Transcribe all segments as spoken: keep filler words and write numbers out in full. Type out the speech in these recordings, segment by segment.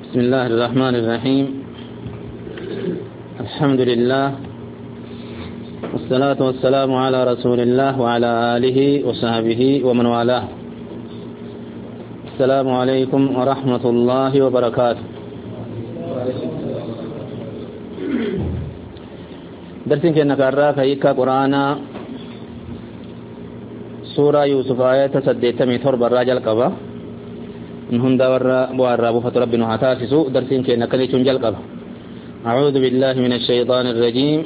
بسم الله الرحمن الرحيم. الحمد لله والصلاة والسلام على رسول الله وعلى آله وصحبه ومن والاه. السلام عليكم ورحمة الله وبركاته. درسين كنا كرا فيك قرآن سورة يوسف آية سديت ميثور براجل قبا من هندا ورا بوارا بفت ربنا هتاسسو درسين كنا كلي تنجل قبا. أعوذ بالله من الشيطان الرجيم.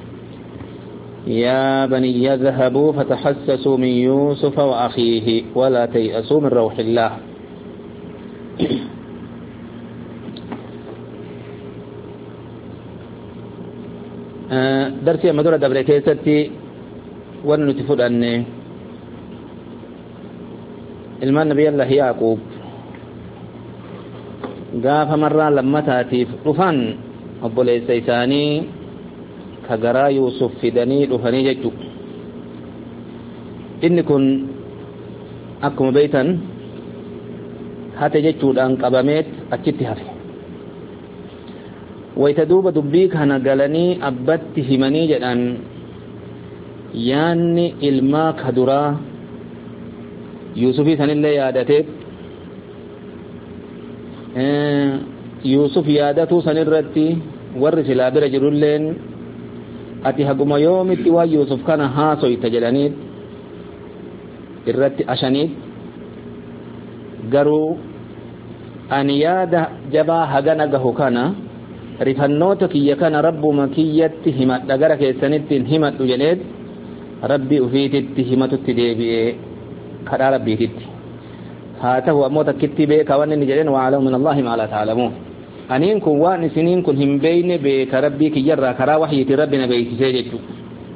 يا بني يذهبوا فتحسسوا من يوسف وأخيه ولا تيأسوا من روح الله. درسي مدورة دبري كيستي ونتفد أن ilmaan nabi Allah Yaqub gaafa marraa lammataatiif dhufan obboleessa isaanii ka garaa Yuusuf fidanii dhufanii jechu. Inni kun akkuma beeytan hate jechuudhaan qabameet achitti hafe. Wayita duuba dubbii kana galanii abbatti himanii jedhan yaanni ilmaa ka duraa Yuusufi sanillee yaadateet Yuusuf yaadatuu sanirratti warri silaa bira jirulleen ati haguma yoomitti waa Yuusuf kana haasoyta jedhaniit irratti ashaniit garuu ani yaada jabaa hagana gahu kana rifannoota kiyya kana rabbuma kiyyatti himadha gara keessanittiin himadhu jedheet rabbi ufiititti himatutti deebi'ee kadhaa rabbiititti haa ta'u ammoo takkitti beeka waan inni jedheen wa'alamu min Allahi maa laa ta'lamuun aniin kun waan isiniin kun hin beeyne beeka rabbii kiyyarraa karaa wahyiitiin rabbi na beeksisee jechuudha.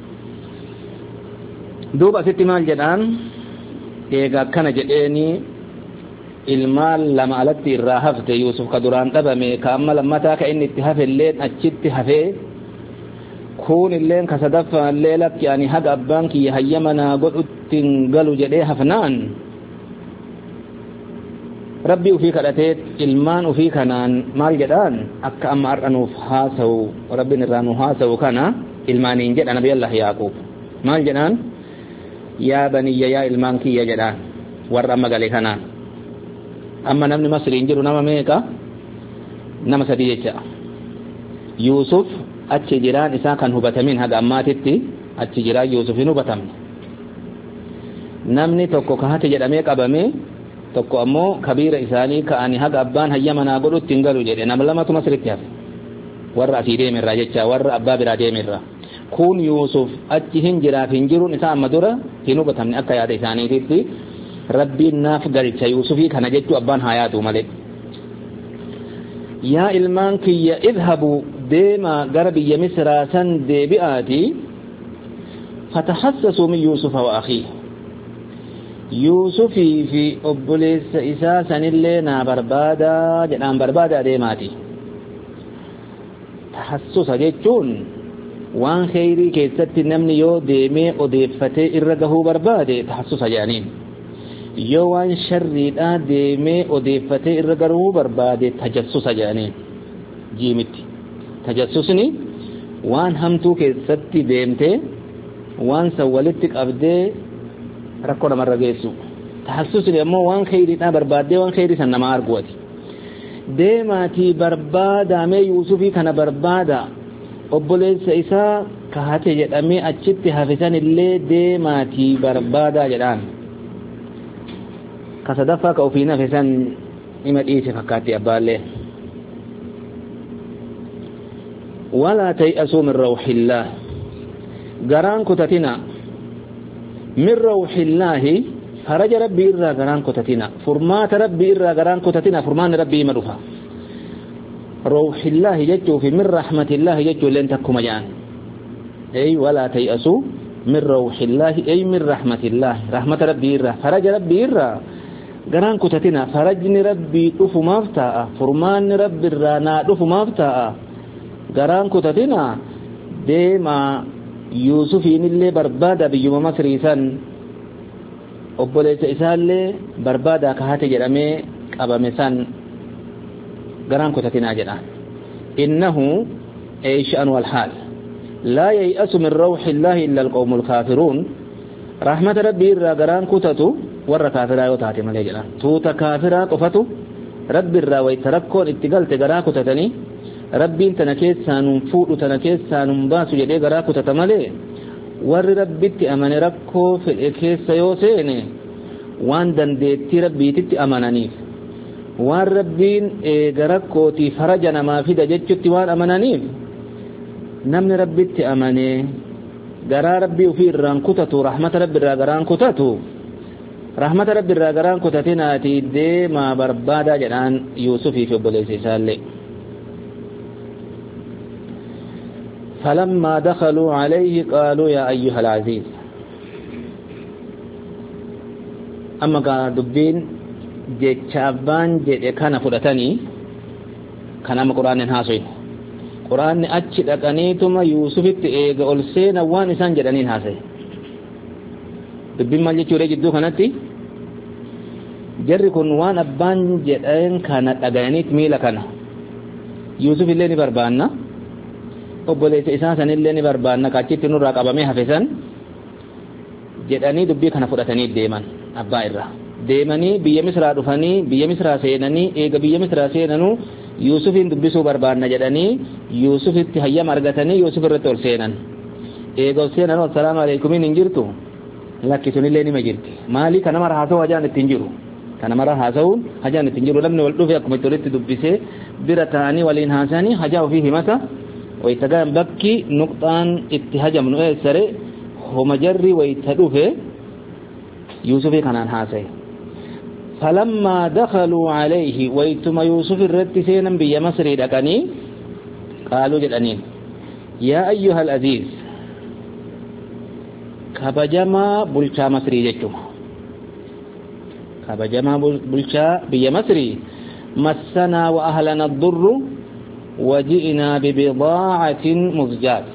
Duuba asitti maal jedhaan eega akkana jedheeni ilmaan lama alatti irraa hafte Yuusuf ka duraan dhabame ka amma lammataa ka inni itti hafelleen achitti hafee kun illeen ka sadaffaallee lakki ani haga abbaan kiyya hayyamanaa godhuttiin galu jedhee hafnaan rabbii ufii kadhateet ilmaan ufii kanaan maal jedhaan akka amma har'anuuf haasawu rabbiin irraa nu haasawu kana ilmaaniin jedha nabi Allah Yaqub maal jedhaan yaa baniyya yaa ilmaan kiyya jedhaan warra amma gale kanaan amma namni Masriin jiru nama meeqa nama sadii jecha Yuusuf achi jiraan isaa kan hubatamin haga ammaatitti achi jiraan Yuusuf hin hubatamne namni tokko ka hate jedhamee qabame tokko ammoo kabiira isaanii ka'anii haga abbaan hayyamanaa godhutti hin galu jedhe nama lamatu Masritti hafe warra asii deemirraa jecha warra abbaa biraa deemirraa kun Yuusuf achi hin jiraaf hin jiruun isaa amma dura hin hubatamne akka yaada isaaniititti rabbiin naaf galcha Yuusufii kana jechuu abbaan haa yaadu malee. Yaa ilmaan kiyya idhabuu deema gara biyya Misraa san deebi'aati fatahassasuu min Yuusufa wa akhii Yuusufii fi obboleessa isaa sanillee naa barbaadaa jedhaan barbaadaa deemaati. Tahassusa jechuun waan kheyrii keessatti namni yoo deemee odeeffatee irra gahuu barbaade tahassusa jedhaniin yoo waan sharriidhaa deemee odeeffatee irra gahuu barbaade tajassusa jedhaniin jiimitti. Tajassusni waan hamtuu keessatti deemtee waan san walitti qabdee rakkoo namarra geessu. Tahassusni ammoo waan kheyriidhaa barbaaddee waan kheyrii san nama arguuti. Deemaatii barbaadaamee Yuusufii kana barbaada obboleessa isaa ka hate jedhamee achitti hafisan illee deemaatii barbaadaa jedhaan. Ka sadaffaa ka ofiin hafisan ima dhiise fakkaatti abbaallee. ولا تيأسوا من روح الله غران كتتنا من روح الله فرج ربي إرى غران كتتنا فرمات ربي إرى غران كتتنا فرمان ربي مدفع روح الله يجو في من رحمة الله يجو لن تكو مجان أي ولا تيأسوا من روح الله أي من رحمة الله رحمة ربي إرى فرج ربي إرى غران كتتنا فرجني ربي طفو مفتاء فرمان ربي إرى نادفو مفتاء garaan kutatina deema Yuusufiin illee barbaada biyyuma Masrii san obboleessa isaallee barbaada ka hate jedhamee qabame san غران كتتنا جنا إنه أي شأن والحال لا ييأس من روح الله إلا القوم الكافرون رحمة ربي الرا غران كتتو ور كافرا يوتاتي ملي جنا توتا كافرا قفتو ربي الرا ويتركون اتقلت غرا كتتني ربي تنكيس سانون فوق تنكيس سانون باسو جدي غرا كتتملي ور ربي تأمن ركو في الإكيس سيوسيني وان دندتي ربي تتي أمنانيف وان ربين غرقوتي فرجنا ما في دجتي وان أمنانيف نمن ربي تتي أمني غرا ربي وفي الران كتتو رحمة ربي الران كتتو رحمة ربي الران كتتنا تيدي ما بربادا جنان يوسفي في بليسي سالي فلما دخلوا عليه قالوا يا أيها العزيز أما قال دبين جتشابان جت كان فرتني كان أما قرآن هاسوين قرآن أجد أكنيتم يوسف تيجا ألسين وان إنسان جدانين هاسي دبين ما جتشوري جدو كانتي جري كن وان أبان جدين كانت أغانيت ميلا كان يوسف اللي نبربانا obboleessa isaa sanillee ni barbaanna kachitti nurraa qabamee hafesan jedhanii dubbii kana fudhatanii deeman abbaa irraa deemanii biyya misraa dhufanii biyya misraa seenanii eega biyya misraa seenanuu yuusufin dubbisuu barbaanna jedhanii yuusufitti hayyama argatanii yuusuf irratti ol seenan eega ol seenan assalaamu alaykumin hin jirtu lakkisunillee nima jirti maalii kana mara haasa'u hajaan ittiin jiru kana mara haasa'uun hajaan ittiin jiru namni wal dhufe akkuma itti walitti dubbisee bira ta'anii waliin haasa'anii hajaa ofii himata ويتقام بكي نقطان اتهجم نوئي سري هم جري ويتدوفي يوسف كان حاسي فلما دخلوا عليه ويتم يوسف الرتسين بي مصري لكني قالوا جلانين يا أيها العزيز كبجما بلشا مصري جتم كبجما بلشا بي مصري مسنا وأهلنا الضر وجئنا ببضاعة مزجاة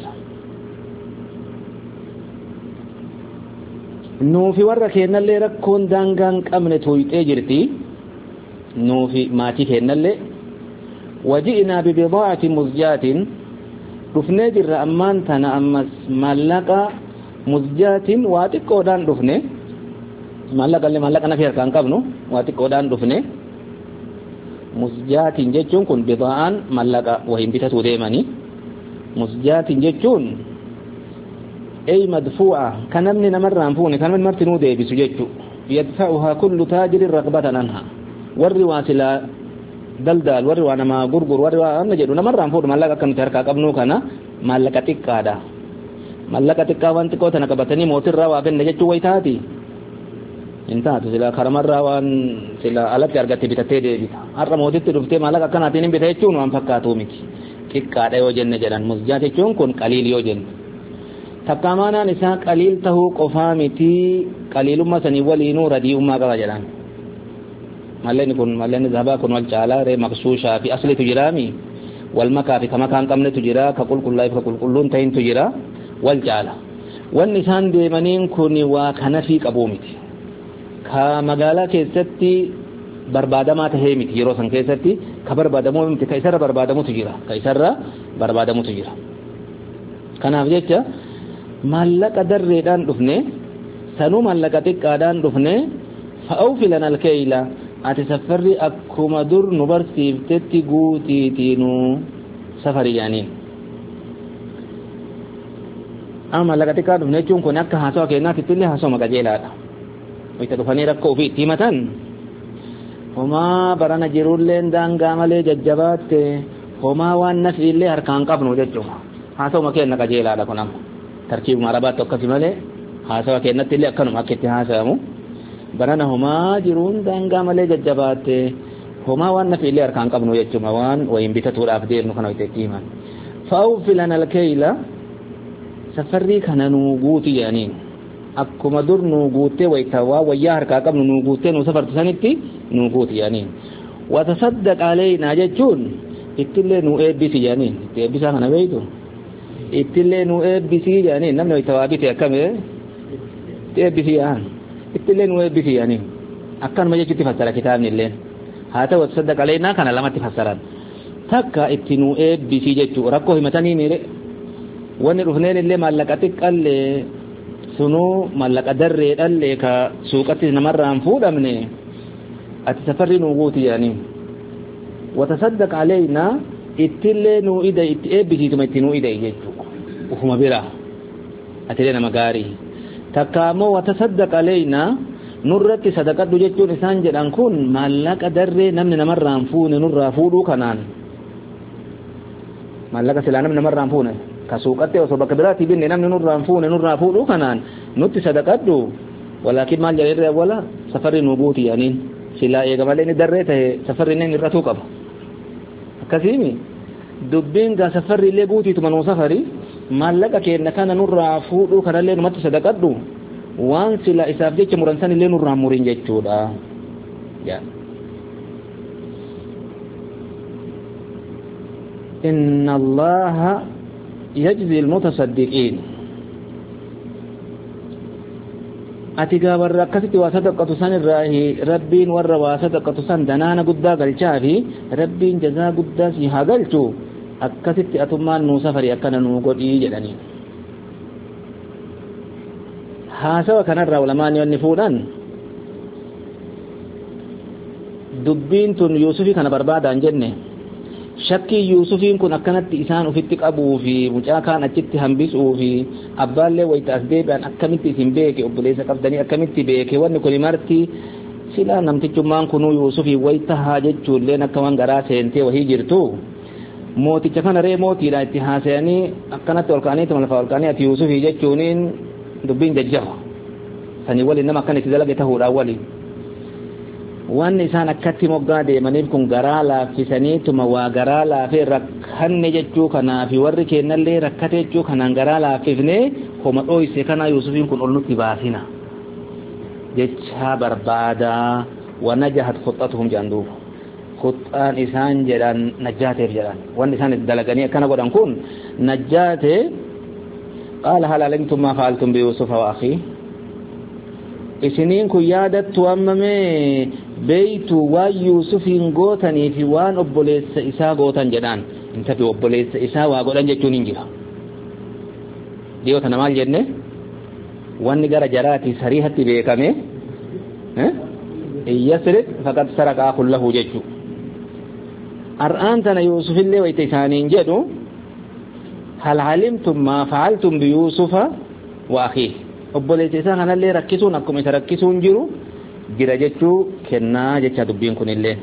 نوفي ورا كينا اللي ركون دانغان قمن تويت اجرتي نوفي ماتي كينا اللي وجئنا ببضاعة مزجاة رفنا جر أمان تنا أمس ملقا مزجاة واتك ودان رفنا ملقا اللي ملقا نفير كان قبنو واتك ودان رفنا musjaatin jechuun kun bida'aan mallaqa wahin bitatu deemani musjaatin jechuun ay madfu'a kanamni namarraan fuune kanamni martinuu deebisu jechu yadfa'uha kullu tajirin raghbatan anha warri wasila daldal warri waa nama gurgur warri waa anna jedhu namarraan fuudhu mallaqa kan tarkaa qabnu kana mallaqa xiqqaadha mallaqa xiqqaa waan xiqqoo tana qabatanii mootirraa waa ganna jechuu waytaati intaatu sila karamarraa waan sila alatti argatte bitattee deebita har'a mootitti dhuftee maallaqa akkanaatiin hin bita jechuun waan fakkaatu miti xiqqaadha yoo jenne jedhan musjaa jechuun kun qaliil yoo jenne takkaamaanaan isaa qaliil tahuu qofaa miti qaliilummaa sanii waliinuu radii'ummaa qaba jedhan malleen kun malleen zahabaa kun wal caalaa ree maqsuushaa fi aslitu jiraami wal makaa fi kama kaan qabnetu jira ka qulqullaa fi ka qulqulluun ta'intu jira wal caala wanni isaan deemaniin kun waa kanafii qabuu miti ka magaalaa keessatti barbaadamaa tahee miti yeroo san keessatti ka barbaadamu miti ka isarra barbaadamutu jira ka isarra barbaadamutu jira kanaaf jecha maallaqa darreedhaan dhufne sanuu maallaqa xiqqaadhaan dhufne fa'awfi lana alkeeyla ati safarri akkuma dur nu barsiiftetti guutiitiinu safari yaaniin amma maallaqa xiqqaa dhufne jechuun kun akka haasawa kennaatitti illee haasawama qajeelaadha wayta dhufanii rakkoo ofii itti himatan homaa barana jirulleen daangaa malee jajjabaatte homaa waan nafi illee harkaan qabnu jechuudha haasawuma kenna qajeelaadha kun amma tarkiibuma arabaatti akkasi malee haasawa kennatti illee akkanuma akka itti haasawamu barana homaa jiruun daangaa malee jajjabaatte homaa waan nafi illee harkaan qabnu jechuudha waan wayin bitatuudhaaf deemnu kana wayta itti himan fa'awfi lana alkeeyla safarrii kana nuu guuti yaaniin akkuma dur nuu guuttee wayta waa wayyaa harkaa qabnu nuu guuttee nuu safartu sanitti nuu guuti yaaniin watasaddaq aleynaa jechuun ittillee nuu eebbisi yaaniin itti eebbisaa kana beeytu ittillee nuu eebbisii yaaniin namni wayta waa bite akkame itti eebbisii yaan ittillee nuu eebbisii yaaniin akkanuma jechuutti fassara kitaabni illeen haa ta'u watasaddaq aleynaa kana lamatti fassaran takka ittinu eebbisi jechuu rakkoo himatanii mire wanni dhufneen illee maallaqa xiqqallee sunuu maallaqa darreedhallee ka suuqatti namarraan fuudhamne ati safarri nuu guuti jedhanii watasaddaq aleynaa ittillee nuu ida itti eebbisiituma itti nuu ida jechuu ufuma bira atilee nama gaarii takka ammoo watasaddaq aleynaa nurratti sadaqadhu jechuun isaan jedhan kun maallaqa darree namni namarraan fuune nurraa fuudhuu kanaan maallaqa silaa namni namarraan fuune ka suuqatti osoo bakka biraatii binne namni nurraan fuune nurraa fuudhuu kanaan nutti sadaqadhu walaakin maal jedhee wala safarri nuu guuti jedhaniin silaa eegamalee ni darree ta'e safarri inni irratuu qaba akkasiimi dubbiin gaa safarri illee guutiituma nuu safari maallaqa keenna kana nurraa fuudhuu kanallee numatti sadaqadhu waan sila isaaf jecha muransan illee nurraa murin jechuudha ya inna allaha yajzi almutasaddiqin atigaa warra akkasitti waa sadaqatu san irraahi rabbiin warra waa sadaqatu san danaana guddaa galchaa fi rabbiin jazaa guddaa si haa galchu akkasitti atummaan nuu safari akkana nuu godhii jedhanii haasawa kanarraa ulamaan yoonni fuudhan dubbiin tun yuusufii kana barbaadaan jenne shakkii yuusufiin kun akkanatti isaan ufitti qabuu fi mucaa kaan achitti hambisuu fi abbaallee wayita as deebi'an akkamitti isin beeke obboleessa qabdanii akkamitti beeke wanni kun marti silaa namtichummaan kunuu yuusufii wayita haa jechuulleen akka waan garaa seentee wahii jirtu mooticha kana ree mootiidha itti haasayanii akkanatti ol ka'anii tuma lafa ol ka'anii ati yuusufii jechuuniin dubbiin jajjaba sanii waliin nama akkan itti dalage tahuudhaan waliin wanni isaan akkatti moggaa deemaniif kun garaa laaffisaniituma waa garaa laafee rakkanne jechuu kanaa fi warri kennallee rakkate jechuu kanaan garaa laaffifne homa dhoyse kana yuusufiin kun ol nutti baasina jechaa barbaadaa wanajahat khuxxatuhum jedhanduuf khuxxaan isaan jedhan najjaateef jedhan wanni isaan itti dalaganii akkana godhan kun najjaate qaala hal alimtum maa fa'altum biyuusufa wa akhii isiniin kun yaadattu ammamee beeytu waan yuusufiin gootanii fi waan obboleessa isaa gootan jedhaan intafi obboleessa isaa waa godhan jechuun hin jira dhiyoota maal jenne wanni gara jaraati sariihatti beekame iyyasriq faqad saraqaa kullahu jechuu ar'aan tana yuusufillee wayta isaaniin jedhu hal alimtum maa fa'altum biyuusufa wa akhiihi obboleessa isaa kanallee rakkisuun akkuma isa rakkisuun jiru jira jechuu kennaa jecha dubbiin kunillee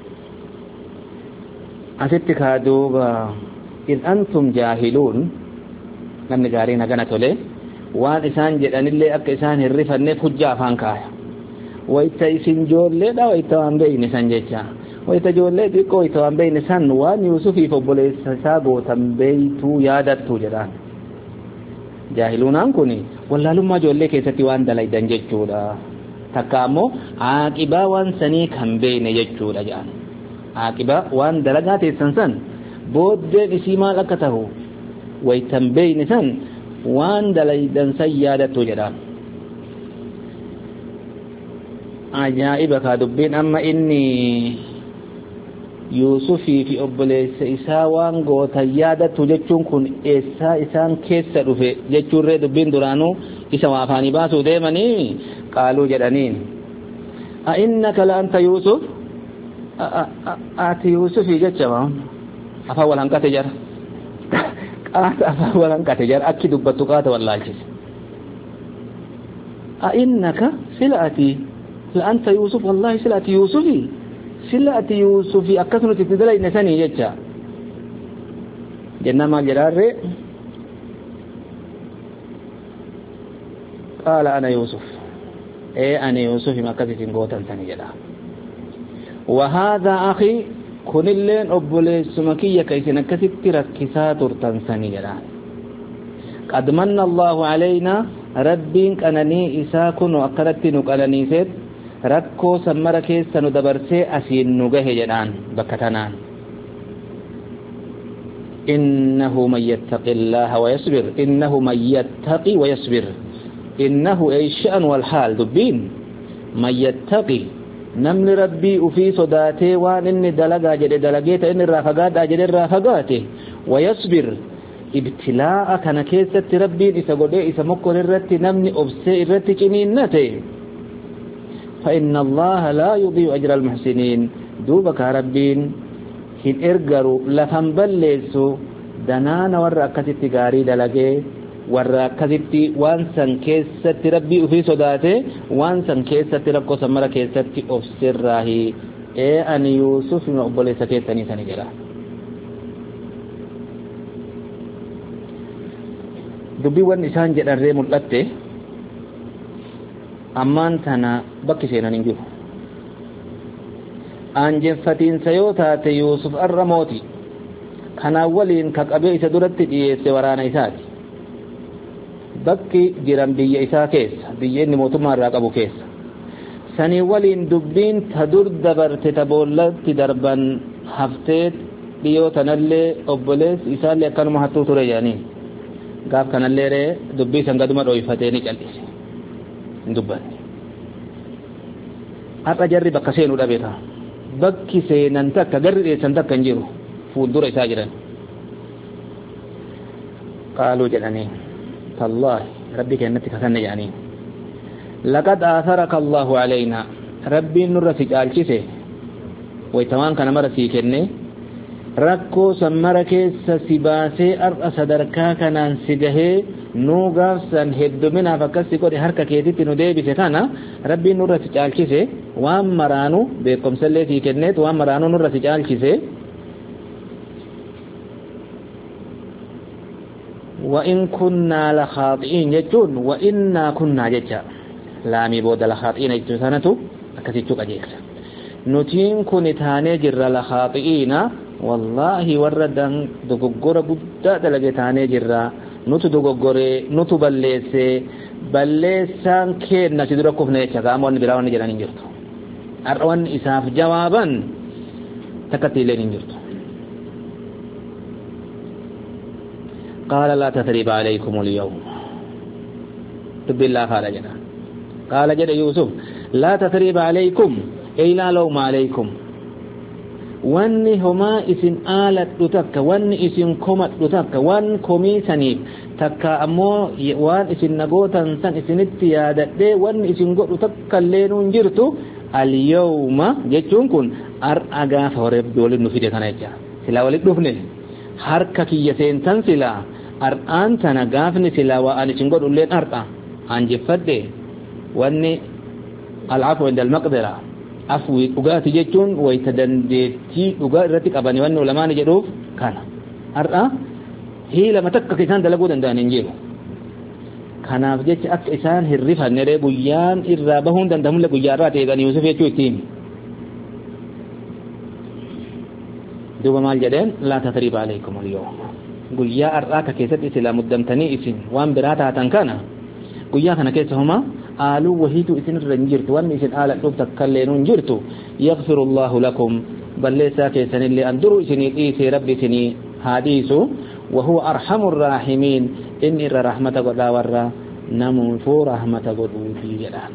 asitti kaaduuba in antum jaahiluun namni gaariin hagana tole waan isaan jedhanillee akka isaan hin rifanneef hujjaa afaan kaaya wayita isin joolleedha wayita waan beeyne san jecha wayita joollee xiqqoo wayita waan beeyne san waan yuusufiif obboleessa isaa gootan beeytuu yaadattu jedhaan jaahiluunaan kun wallaalummaa ijoollee keessatti waan dalaydan jechuudha takka ammoo aaqibaa waan sanii kan beeyne jechuudha jedhan aaqibaa waan dalagaa teessan san booddeen isii maal akka tahu waytan beeyne san waan dalaydan san yaadattu jedhaan ajaa'iba kaa dubbiin amma inni yuusufii fi obboleessa isaa waan gootan yaadattu jechuun kun eessaa isaan keessa dhufe jechuurree dubbiin duraanuu isa waa afaanii baasuu deemanii qaaluu jedhaniin a innaka la anta yuusuf ati yuusufii jecha afaan wal hanqate jara qaata afaan wal hanqate jara akki dubbattu qaata wallaalchise a innaka sila ati la anta yuusuf wallahi sila ati yuusufii sila ati yuusufi akkasuma itti dalayne sanii jecha jennaan maal jedhaarree qaala ana yuusuf ee ani yuusufi akkasitin gootan sanii jedha وهذا أخي كن اللين أبوليسما كي كيسن كسيت ركسات ترتنسني جدا قد من الله علينا ربين كنني إساكن وأكرت نقلني سيد ركو سمر كيس سندبرسي أسين نجه جدان بكتنان إنه من يتقي الله ويصبر إنه من يتقي ويصبر إنه أي شأن والحال دبين من يتقي namni rabbii ufii sodaatee waan inni dalagaa jedhe dalageeta inni irraa fagaadhaa jedhe irraa fagaate wayasbir ibtilaa'a kana keessatti rabbiin isa godhee isa mokkon irratti namni obsee irratti ciniinnate فإن الله لا يضيع أجر المحسنين دوبك ربين hin ergaru lafan balleessu danaana warra akkasitti gaarii dalagee warra akkasitti waan san keessatti rabbii ufii sodaate waan san keessatti rakkoo san mara keessatti obsirraahi ee ani yuusuf nu obboleessa keessanii sani jedha dubbiiwwan isaan jedharree mul'atte ammaan tana bakki seenan hin jiru aanjeffatiinsa yoo taate yuusuf arra mooti kanaan waliin ka qabee isa duratti dhiyeesse waraana isaati bakki jiran biyya isaa keessa biyya inni mootummaa irraa qabu keessa sanii waliin dubbiin ta dur dabarte ta boollatti darban haftee dhiyoo tanallee obboleessi isaallee akkanuma hattuu ture jedhanii gaaf kanallee ree dubbii san gaduma dhooyfatee ni cal'ise hin dubbanne har'a jarri bakka seenuu dhabeeta bakki seenan takka garri dheessan takka hin jiru fuuldura isaa jiran qaaluu jedhanii tallaahi rabbi kennatti kasanne jedhanii laqad aatharaka allahu calaynaa rabbiin nurra si caalchise waytawaan kana mara sii kenne rakkoo san mara keessa si baasee ar'a sadarkaa kanaan si gahee nuu gaafsan hedduminaaf akkas si godhe harka keetitti nu deebise kana rabbiin nurra si caalchise waan maraanu beekumsallee sii kenneet waan maraanu nurra si caalchise وإن كنا لخاطئين يجون وإنا كنا ججا لامي بود لخاطئين يجون سنتو أكسيتشوك أجيكس نتين كن تاني جر لخاطئين والله وردن دقوقور بدا دلقى تاني جر نتو دقوقور نتو بلسي بلسان كير نسيدركوف نيشاك أموان براوان جران انجرتو أروان إساف جوابا تكتيلين انجرتو قال لا تثريب عليكم اليوم تب الله قال جنا قال جنا يوسف لا تثريب عليكم أي لا لوم عليكم واني هما اسم آلت لتك واني اسم كومت لتك وان كومي سنيب تكا أمو وان اسم نقوتا سن اسم اتيادت دي وان اسم قوت لتك اللين جرتو اليوم جتون كن أرأغا فورب دولي نفيدة تنجا سلا ولد دفنه harka kiyya seentan sila ar'aan tana gaafni sila waa ani sin godhulleen ar'a aan jeffadhe wanni al'afwa inda al-maqdira afwi dhugaati jechuun wayta dandeettii dhugaa irratti qabani wanni ulamaani jedhuuf kana ar'a hiilama takka isaan dalaguu danda'an hin jiru kanaaf jecha akka isaan hirrifanne guyyaan irraa bahuun danda'amullee guyyaa irraa ta'eegan Yuusuf jechuu ittiin دوبا مال جدين لا تثريب عليكم اليوم قويا أرآك كيست إسلا مدمتني إسن وان براتا تنكانا قويا كان كيسهما آلو وهيتو إسن الرنجرت وان إسن آلة لبتك كاللينون جرتو يغفر الله لكم بل ليسا كيسن اللي أندروا إسن إيسي ربي سني حديثو وهو أرحم الراحمين إن إر رحمة قد ورى نموتو رحمة قد في جلال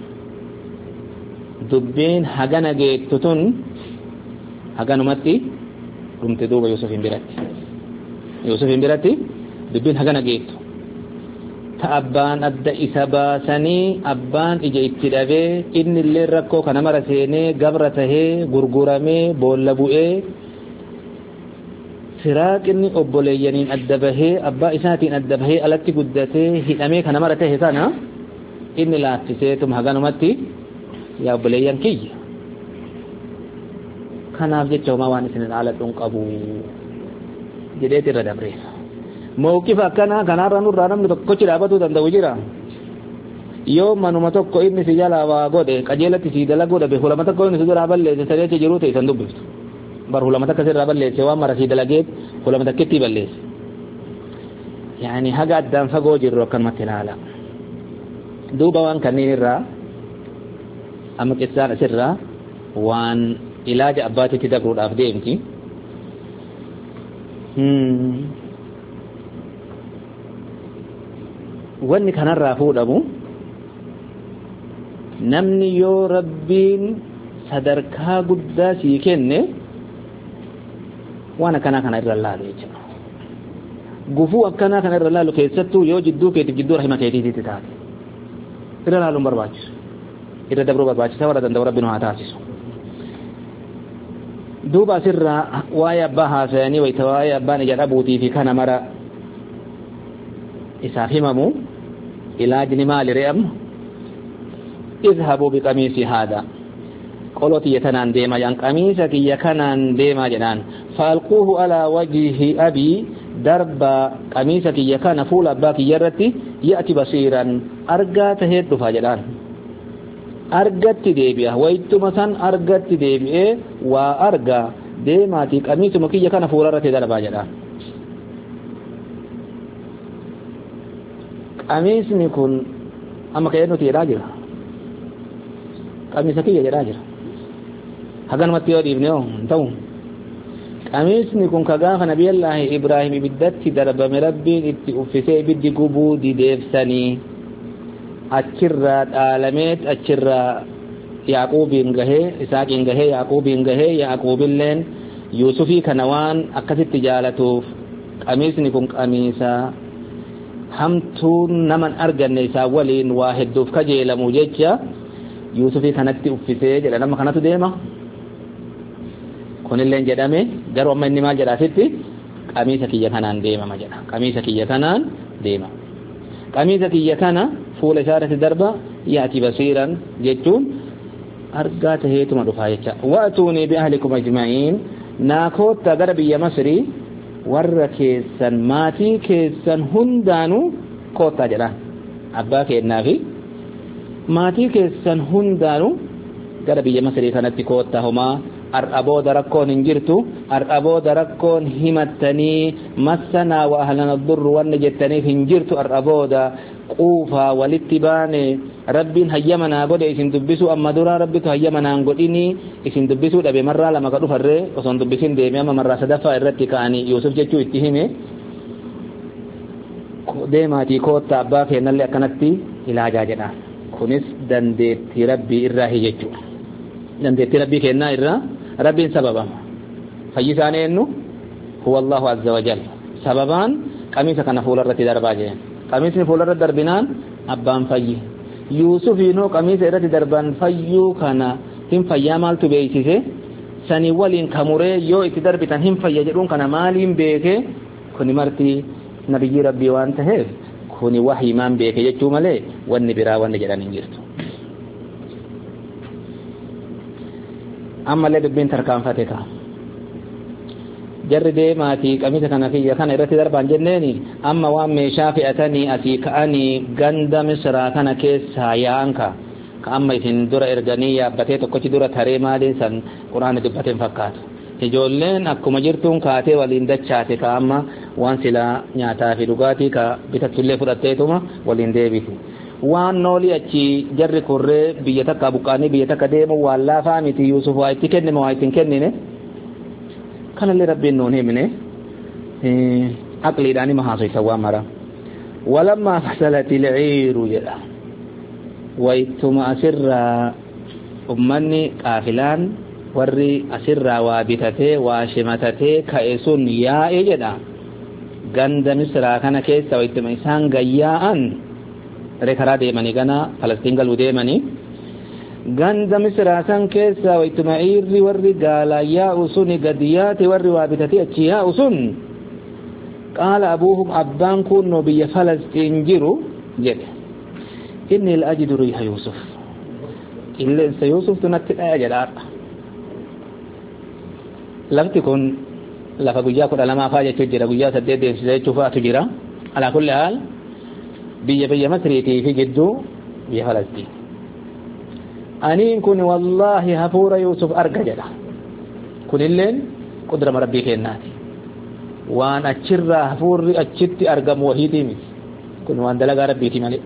دبين حقنا جيتتون حقنا متي rumte duuba Yuusufin biratti Yuusufin biratti dubbiin hagana geettu ta abbaan adda isa baasanii abbaan ija itti dhabee inni illee rakkoo kana mara seenee gabra tahee gurguramee boolla bu'ee firaaqinni obboleeyyaniin adda bahee abbaa isaatiin adda bahee alatti guddatee hidhamee kana mara tahe sana inni laaffiseetum haganumatti yaa obboleeyyan kiyya kanaaf jecha homaa waan isin haaladhuun qabu jedheet irra dabre mawqifa akkanaa kanaarra nurraa namni tokkochi dhaabatuu danda'u jira yoo manuma tokko inni si jalaa waa godhe qajeelatti si dalaguu dhabe hulama tokko inni si duraa balleesse sadeecha jiruu ta'e isan dubbiftu bar hulama takka sirraa balleesse waan mara si dalageet hulama takkitti balleesse yaani haga addaan fagoo jirru akkanumatti ilaala duuba waan kanneen irraa amma qissaan asirraa waan ilaaja abbaatitti dabruudhaaf deemti wanni kanarraa fuudhamu namni yoo rabbiin sadarkaa guddaa sii kenne waan akkanaa kana irra laalu jechuudha. Gufuu akkanaa kana irra laalu keessattuu yoo jidduu keetiif jidduu rahima keetiitti taate irra laaluun barbaachisu. Irra dabruu barbaachisa warra danda'u rabbi nu haa taasisu. Duuba asirraa waa'ee abbaa haasayanii wayita waa'ee abbaan ija dhabuutii fi kana mara isaaf himamu ilaajni maali re'am اذهبوا بقميصي هذا قالوا يتنان ديما ين قميصك يكنان ديما جنان فالقوه على وجه ابي درب قميصك يكن فول اباك يرتي ياتي بصيرا ارغات هيد فاجدان ارغت ديبيا ويتما سن ارغت ديبي وارغا ديماتي قميصك يكن فول رتي دربا جدان قميص نكون اما كينو تيراجا قميص كي جرا جرا hagan matti yoo dhiibne oo ta'u qamiisni kun kagaafa nabi allah ibrahim biddatti darbame rabbiin itti uffisee biddi gubuu dideefsanii achirra dhaalameet achirra yaaquubiin gahee isaaqiin gahee yaaquubiin gahee yaaquubilleen yuusufii kana waan akkasitti jaalatuuf qamiisni kun qamiisa hamtuun naman arganne isaa waliin waa hedduuf kajeelamu jecha yuusufii kanatti uffisee jedha nama kanatu deema kunilleen jedhame garuu amma inni maal jedhaasitti qamiisa kiyya kanaan deemama jedha qamiisa kiyya kanaan deema qamiisa kiyya kana fuula isaarratti darba yaati basiiran jechuun argaa taheetuma dhufaa jecha wa'atuunii bi'ahlikum ajma'iin naakoota gara biyya masrii warra keessan maatii keessan hundaanuu koottaa jedhaan abbaa keennaa fi maatii keessan hundaanuu gara biyya masrii kanatti koottaa homaa ar'abooda rakkoon hin jirtu ar'abooda rakkoon himattanii massanaa wa ahlana durru wanni jettaniif hin jirtu ar'abooda quufaa walitti baane rabbiin hayyamanaa godhe isin dubbisu amma duraa rabbitu hayyamanaan godhini isin dubbisuu dhabe marraa lama ka dhufarree osoo hin dubbisin deeme amma marraa sadaffaa irratti ka'anii Yuusuf jechuu itti hime deemaatii kootta abbaa keennallee akkanatti ilaajaa jedha kunis dandeettii rabbii irraa jechuudha dandeettii rabbii kennaa irraa rabbiin sababama fayyisaan eenyu huwa Allahu azza wa jalla sababaan qamiisa kana fuularratti darbaa jeen qamiisni fuularratti darbinaan abbaan fayyi Yuusufiinoo qamiisa irratti darban fayyuu kana hin fayyaa maaltu beeksise sanii waliin kamuree yoo itti darbitan hin fayya jedhuun kana maaliin beeke kuni marti nabiyyi rabbii waan taheef kuni wahii maan beeke jechuu malee wanni biraa wanni jedhan hin jirtu ammallee dubbiin tarkaanfate ka jarri deemaatii qamiisa kana kiyya kana irratti darban jenneeni amma waan meeshaa fe'atanii asii ka'anii ganda misraa kana keessaa yaa'anka ka amma isin dura erganii yaabbatee tokkochi dura taree maaliin san quraana dubbateen fakkaatu ijoolleen akkuma jirtuun kaatee waliin dachaate ka amma waan silaa nyaataa fi dhugaatii ka bitattullee fudhatteetuma waliin deebiti waan noolii achi jarri kurree biyya takka buqqaanii biyya takka deemu waan laafaa miti Yuusuf waa itti kennime waa ittiin kennine kanallee rabbiin nuun himne aqliidhaan hima haasoysan waan mara walammaa fasalati ilciiru jedha waytuma asirraa ummanni qaafilaan warri asirraa waa bitatee waa shimatatee ka'e sun yaa'e jedha ganda misraa kana keessa waytuma isaan gayyaa'an rekaraa deemanii gana falastiin galuu deemanii ganda misraa san keessa waytuma irri warri gaalaa yaa'u suni gadiyaate warri waa bitatee achi yaa'u sun qaala abuuhum abbaan kunno biyya falastiin jiru jedhe inni la'ajidu riiha Yuusuf qilleensa Yuusuf tunatti dhaya jedhaadha lafti kun lafa guyyaa kudha lamaa faa jechuu jira guyyaa saddeet deemsisa jechuu faatu jira alaa kulli haal biyya biyya masriitii fi gidduu biyya falastiin aniin kun wallaahi hafuura Yuusuf arga jedha kunilleen qudrama rabbii kennaati waan achirraa hafuurri achitti argamu wahiitii miti kun waan dalagaa rabbiiti malee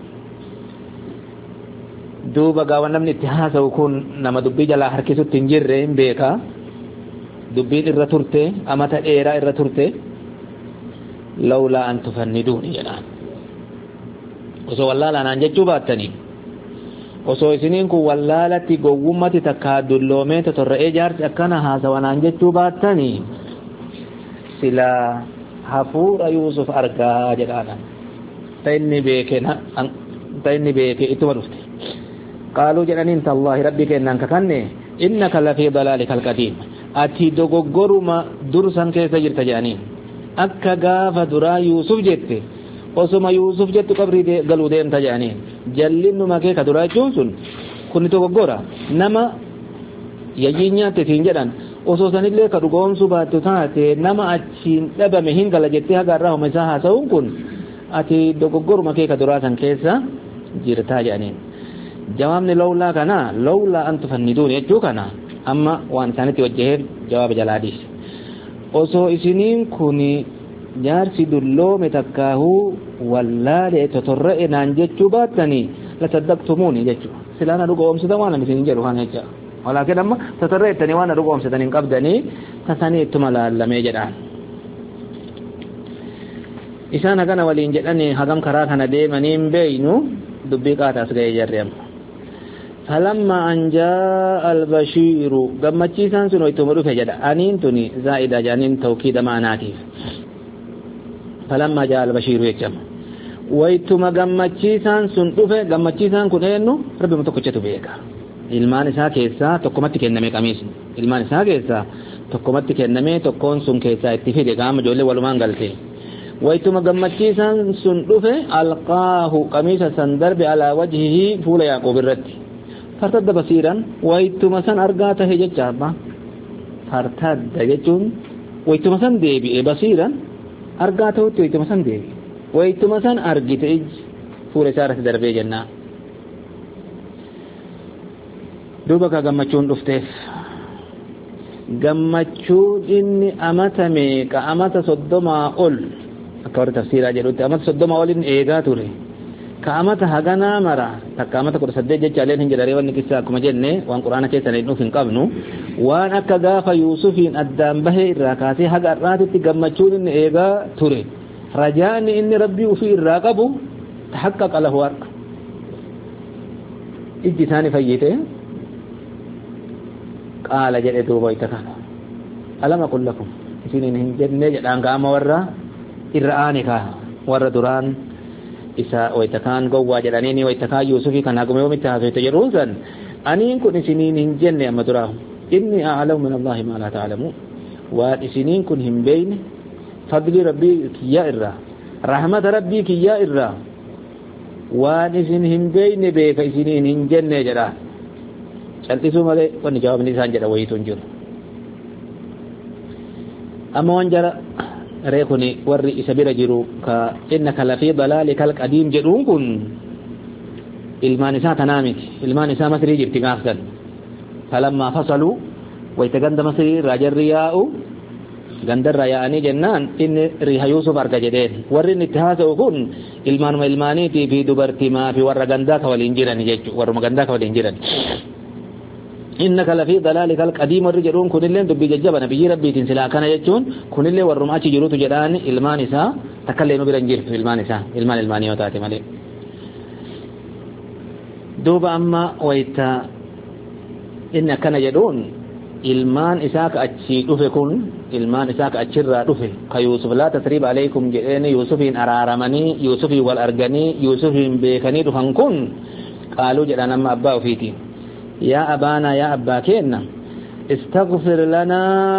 duuba gaawa namni itti haasa'u kun nama dubbii jalaa harkisutti hin jirre hin beeka dubbiin irra turte amata dheeraa irra turte lawlaa an tufanniduuni jedhaan osoo wallaalaan jechuu baattanii osoo isiniin kun wallaalatti gowwummati takkaa dulloomee totorra'ee jaarsi akkana haasawanaan jechuu baattanii silaa hafuura Yuusuf argaa jedhaadha ta'inni beeke ta'inni beeke ittuma dhufte qaaluu jedhaniin tallaahi rabbi kennaan kakanne innaka lafii dalaalikal qadiim ati dogoggoruma dursan keessa jirta jedhaniin akka gaafa duraa Yuusuf jette osoma Yuusuf jettu qabrii galuu deemta jedhaniin jallinnuma kee ka duraa jechuun sun kun dogoggora nama yayyiin nyaatte siin jedhan osoo sanillee ka dhugoomsuu baattu taate nama achiin dhabame hin gala jettee haga irraa homa isaa haasa'uun kun ati dogoggoruma kee ka duraa san keessa jirtaa jedhaniin jawaabni lawlaa kana lawlaa an tufanniduun jechuu kana amma waan isaanitti wajjaheef jawaaba jalaadhiis osoo isiniin kun jaarsi dulloome takkaahuu wallaalee totorra'e naan jechuu baattanii lasaddaqtumuuni jechuu silaana dhugoomsitan waan ani isin jedhu waan jecha walaakin amma totorra'ettanii waan dhugoomsitan hin qabdanii tasanii ittuma laallamee jedhaan isaan hagana waliin jedhanii hagam karaa kana deemanii hin beeynu dubbii qaataas ga'ee jarreema فلما أن جاء البشير قمتشيسان سنو يتمرو فجدا أنين تني زائدة جانين توكيد معناتي فلما جاء البشير يجمع ويتما قمتشيسان سنو فه قمتشيسان كنينو ربي متوكيشتو بيكا ilmaan isaa keessaa tokkomatti kenname qamiisni ilmaan isaa keessaa tokkomatti kenname tokkoon sun keessaa itti fide qaama ijoollee walumaan galte waytuma gammachiisaan sun dhufe alqaahu qamiisa san darbe alaa wajhihi fuula yaaqoob irratti fartadda basiiran waytuma san argaa tahe jecha abba fartadda jechuun waytuma san deebi'e basiiran argaa ta'utti waytuma san deebi'e waytuma san argite iji fuula isaa irratti darbee jennaa duuba ka gammachuun dhufteef gammachuun inni amata meeqa amata soddomaa ol akka warri tafsiiraa jedhutti amata soddomaa ol inni eegaa ture ka amata haganaa mara takka amata kudha saddeet jechaaleen hin jedharee wanni kissa akkuma jenne waan quraana keessan hin dhuuf hin qabnu waan akka gaafa yuusufiin addaan bahee irraa kaasee haga har'aatitti gammachuun inni eegaa ture rajaanni inni rabbii ufii irraa qabu tahaqqaqa lahu har'a ijji isaanii fayyite qaala jedhe duuba itti kana alama qul lakum isiniin hin jenne jedhaan gaama warra irra aane kaa warra duraan isa wayta kaan gowwaa jedhaniini wayta kaan yuusufii kan haguma yoomitti haasofte jedhuun san aniin kun isiniin hin jenne amma duraa inni a'lamu min allahi maa laa ta'lamuun waan isiniin kun hin beeyne fadli rabbii kiyyaa irraa rahmata rabbii kiyyaa irraa waan isin hin beeyne beeka isiniin hin jenne jedhaa cal'isuu malee wanni jawaabni isaan jedha wayitu hin jiru amma waan jara ree kuni warri isa bira jiru ka innaka lafii dalaalikal qadiim jedhuun kun ilmaan isaa tanaa miti ilmaan isaa masrii jirti gaafsan falammaa fasaluu wayta ganda masrii irraa jarri yaa'u gandarra yaa'anii jennaan inni riha yuusuf arga jedheen warri inni itti haasa'u kun ilmaanuma ilmaaniitii fi dubartimaa fi warra gandaa ka waliin jiran jechuu warruma gandaa ka waliin jiran إنك لفي ضلالك القديم والرجلون كن اللين دبي ججبنا بيجي ربي تنسلا كان يجون كن اللين ورماتي جروت جدان إلمان إساء تكلموا برنجير في إلمان إساء إلمان إلماني وتاتي مالي دوب أما ويتا إنك كان يدون إلمان إساء كأتشي دفه كن إلمان إساء كأتشر دفه كيوسف لا تسريب عليكم جئني يوسفين أرارمني يوسفي والأرغني يوسفين بيكني دفن كن قالوا جدان أما أباو فيتي يا أبانا يا أبا كينا استغفر لنا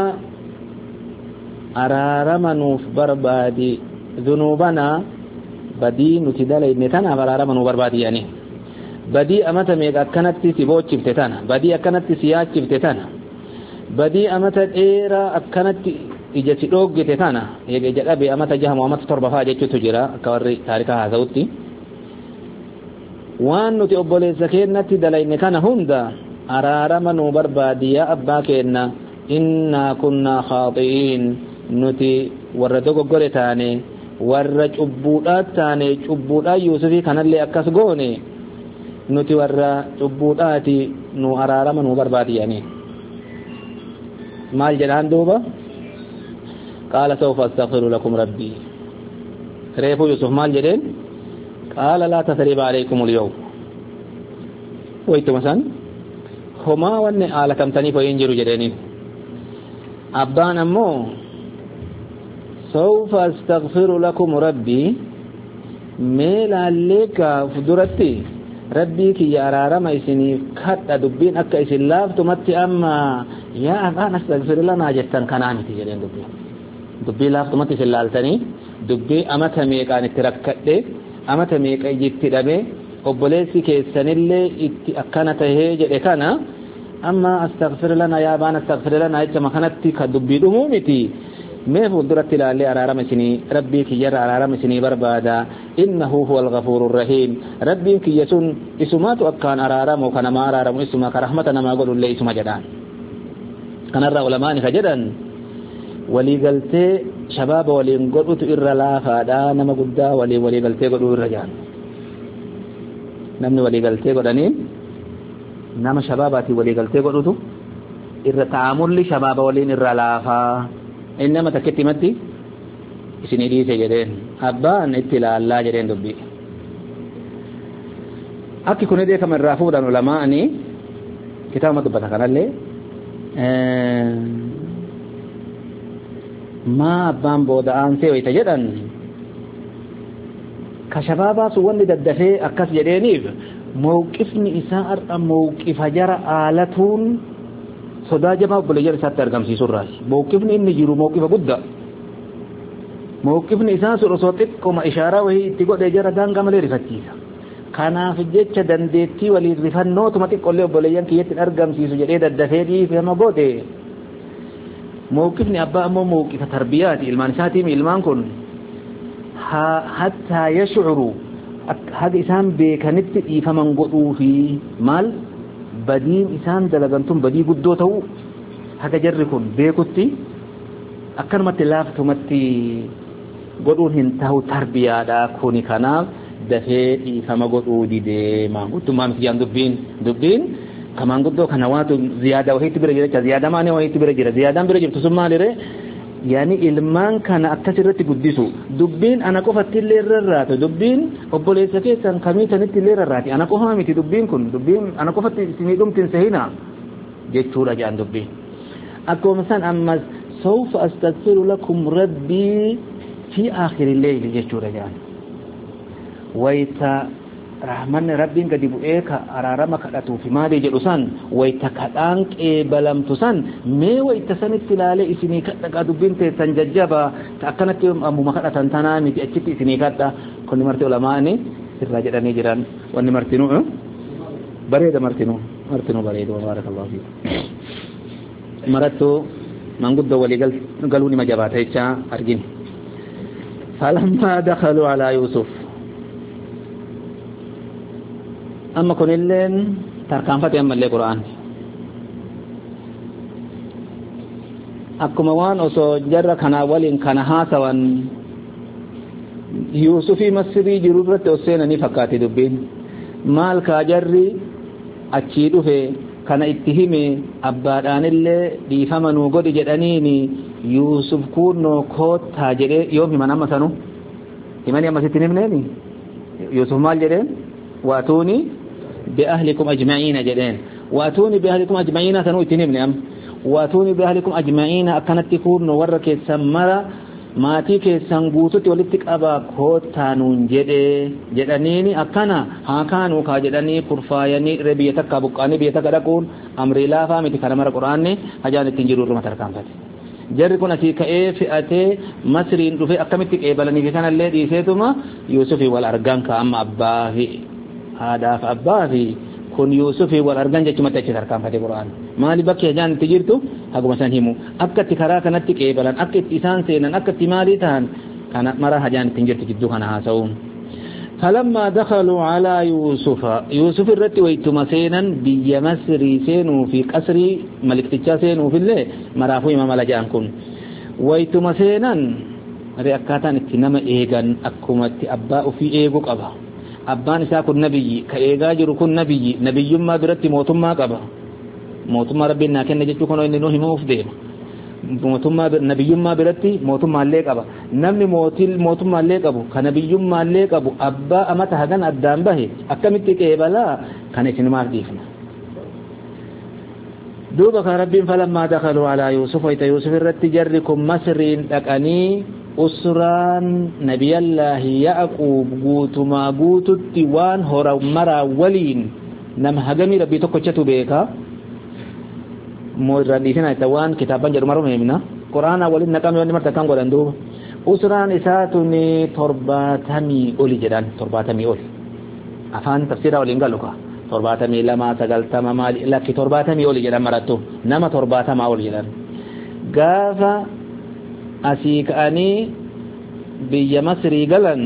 أرارمنوف بربادي ذنوبنا بدي نتدلي نتنا أرارمنو بربادي يعني بدي أمتا ميك أكنت سيبوت شفتتنا بدي أكنت سيات شفتتنا بدي أمتا إيرا أكنت إجاسي روغ جتتنا يجي جلبي أمتا جهم وأمتا تربفا جيتو تجرا كوري تاريكا هزوتي waan nuti obboleessa keenyatti dalayne kana hunda araarama nuu barbaadi yaa abbaa keenna innaa kunnaa khaaxi'iin nuti warra dogoggore taane warra cubbuudhaat taane cubbuudhaa yuusufii kanallee akkas goone nuti warra cubbuudhaati nu araarama nuu barbaadiyanii maal jedhaan duuba qaala sawfa astaghfiru lakum rabbii reefu yuusuf maal jedheen قال لا تثريب عليكم اليوم ويتو مثلا هما ون آلة كمتني فينجرو جدينين أبان أمو سوف أستغفر لكم ربي ميلا لك فدرتي ربي كي يرارا ما يسني كات دبين أكا يسن لافتمتي أما يا أبان أستغفر لنا جتن كنامتي جدين دبي دبي لافتمتي سلالتني دبي أما تميقان اتركت أما تميقان جتدامي obboleessi keessanillee itti akkana tahee jedhe kana amma astaghfir lana yaa baan astaghfir lana jecha makanatti ka dubbii dhumuu miti mee fuulduratti ilaallee araarama isinii rabbii kiyyarra araarama isinii barbaada innahu huwal ghafuurur rahiim rabbiin kiyya sun isumaatu akkaan araaramu kana ma araaramu isuma ka rahmata namaa godhullee isuma jedhaan kanarra ulamaani ka jedhan waliigaltee shabaaba waliin godhutu irra laafaadha nama guddaa waliin waliigaltee godhuu irra jaan namni waliigaltee godhanii nama shabaabaatii waliigaltee godhutu irra taamulli shabaaba waliin irra laafaa inni nama takkitti himatti isinii dhiise jedheen abbaan itti ilaallaa jedheen dubbii akki kun beekama irraa fuudhan ulamaa'anii kitaaba dubbata kanallee maa abbaan booda aansee wayita jedhan كشبابا سوون ددفه أكس جدينيف موقفني إساءر موقف جرى آلتون صدا جمع بلجر ساتر كم سيسور راش موقفني إني جرو موقف بدا موقفني إساء سرسوتك كما إشارة وهي تقول جرى دان كمالي رفتيسا كان في جيتش دندتي ولي رفان نوت ما تقول له بلجر كيت أرقم سيسو جديد ددفه دي في مقوده موقفني أبا أمو موقف تربياتي المانساتي من المان كن حتى يشعروا هذا إنسان بكنت يفهم قدو في مال بدين إنسان دلغنتم بدي قدوته هذا جركن بيكتي أكرمت لافتمتي قدو هنتهو تربية دا كوني كناف دفع يفهم قدو دي دي ما قدو ما مسيان دبين دبين كمان قدو كنوات زيادة وهي تبرجر زيادة ماني وهي تبرجر زيادة برجر تسمى لره يعني ilmaan kana akkasirratti guddisu dubbiin ana qofatti illee rarraatu dubbiin obboleessa keessan kamiitanitti illee rarraati ana qofa miti dubbiin kun dubbiin ana qofatti isinii dhumtin sehina jechuudha jedhan dubbiin akkuma san ammas sawfa astaghfiru lakum rabbii fi aakhiril layl jechuudha jedhan wayta rahmanni rabbiin gadi bu'ee ka araarama kadhatu fi maali jedhu san wayta kadhaan qeebalamtu san mee wayta sanitti ilaalee isinii kadha dubbiin teessan jajjaba ta akkanatti ammuma kadhatan tanaa miti achitti isinii kadha kunni marti ulamaani irraa jedhanii jiran wanni martinuu bareeda martinuu martinuu bareedu baarakallahu fiik marattu manguddoo walii galuu nima jabaata jecha argini falammaa dakhaluu alaa yuusuf أما كن اللين تركان فتي أما اللي قرآن أكما وان أسو جرى كان أولين كان هاسا يوسفي مصري جرورة أسينا نفكاتي دبين مال كاجري أتشيدو في كان اتهمي أبادان اللي ديفامنو قد جدانيني يوسف كونو كوت تاجري يومي من أما سنو إماني أما ستنم نيني يوسف مال جرين واتوني بأهلكم أجمعين جدين واتوني بأهلكم أجمعين تنو اتنمني أم واتوني بأهلكم أجمعين أكنت تكون نورك السمرة ماتي كسنغوتو ولتك أبا كوتانون جدي جدانيني أكنا هاكانو كاجداني كرفاياني ربيتك كابقاني بيتك دكون أمري لا فامتي كرمار قرآني هجان التنجرور متركام فاتي جري كنا في كيف أتي مصرين رفي أكمتك إبلاني في كان اللي ديسيتما يوسفي والأرقان كأم أباهي هذا فأباهي كن يوسفي والأرقان جاكما تأتي تركام فاتي قرآن مالي بكي هجان تجيرتو هكو مثلا همو أكت كراكا نتك إبلان أكت إسان سينان أكت مالي تهان كان مرا هجان تنجرت جدو كان هاسون فلما دخلوا على يوسف يوسف الرت ويتما سينان بي مصري سينو في قصري ملك تجا سينو في الله مرافو إمام لجان كن ويتما سينان رياكاتان اتنما إيغان أكومت أباء في إيغو قبا أبان إسا كن نبي كإيغا جرو كن نبي نبي ما برت موتم ما قبا موتم ربي ناكن نجتو كنو إنه هموف ديما mootummaa nabiyyummaa biratti mootummaa illee qaba namni mootil mootummaa illee qabu kan nabiyyummaa illee qabu abbaa amata hagan addaan bahe akkamitti qeebala كان اسم ما ديفنا دوبك ربي فلما دخلوا على يوسف ويت يوسف الرتجركم مصرين دقني أسران نبي الله يعقوب قوت ما قوت التوان هرا مرا ولين نم هجمي ربي تكوشتو بيكا مرديسنا التوان كتابا جرمارو مهمنا قرآن ولين نكام يوان مرتكام قرآن دوب أسران إساتني ترباتمي أولي جدان ترباتمي أولي أفان تفسيرا ولين قالوكا ترباتمي لما سقلتما مالي لكي ترباتمي أولي جدان مرتو نما ترباتما أولي جدان قافا أسيك أني بي مصري قلن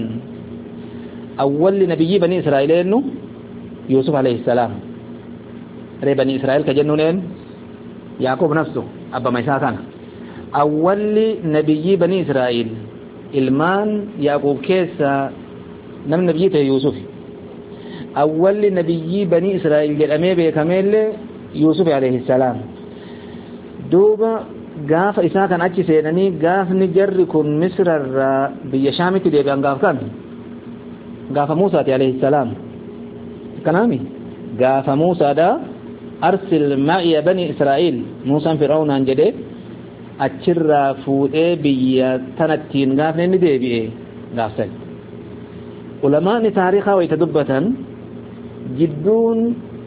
أول نبي بني إسرائيل إنه يوسف عليه السلام ري بني إسرائيل كجنونين يعقوب نفسه أبا ميسا كان أول نبي بني إسرائيل المان يعقوب كيسا نم نبيته يوسف أول نبي بني إسرائيل جل أميبه كميل يوسف عليه السلام دوبا غاف إساء كان أجي سيناني غاف نجر كن مصر بيشامي تديبان غاف كان غاف موسى عليه السلام كنامي غاف موسى دا أرسل معي بني إسرائيل موسى فرعون أنجده أجر فوئي بي تنتين غاف نديبئ غاف سن علماء تاريخا ويتدبتا جدون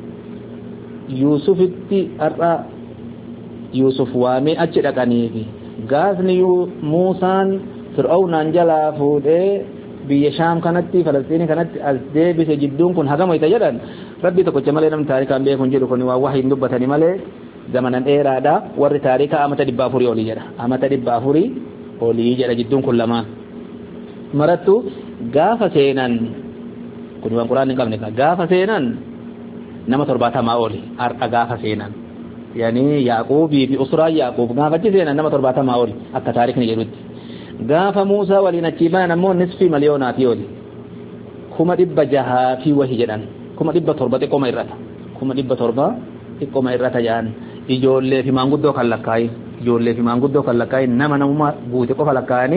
يوسف التي أرأى يوسف وامي أجد أكانيكي غاثني موسى فرعون أنجلا فوده بيشام كانت فلسطين كانت أزدي بسجدون كن حكم ويتجدن ربي تكو جمالي نم تاريخا بيكون جلو كن ووحي ندبتني مالي زمنا إيرادا ور تاريخا أمتا دبافوري أولي جدا أمتا دبافوري أولي جدا جدون كلما مرتو غاف سينان كن وان قرآن نقام نقام غاف سينان نما ترباتا ما أولي أرقا غاف سينان يعني يعقوب بأسرة يعقوب غاف جزينا نما ترباتا ما أولي أكا تاريخ نجرد غاف موسى ولنجيبان مو نصف مليونات يولي كما دب جها في وحي جدان كما دب تربة كما إرتا كما دب تربة كما إرتا جان إجولي في مانقودو خلقاي إجولي في مانقودو خلقاي نما نما بوتكو خلقاني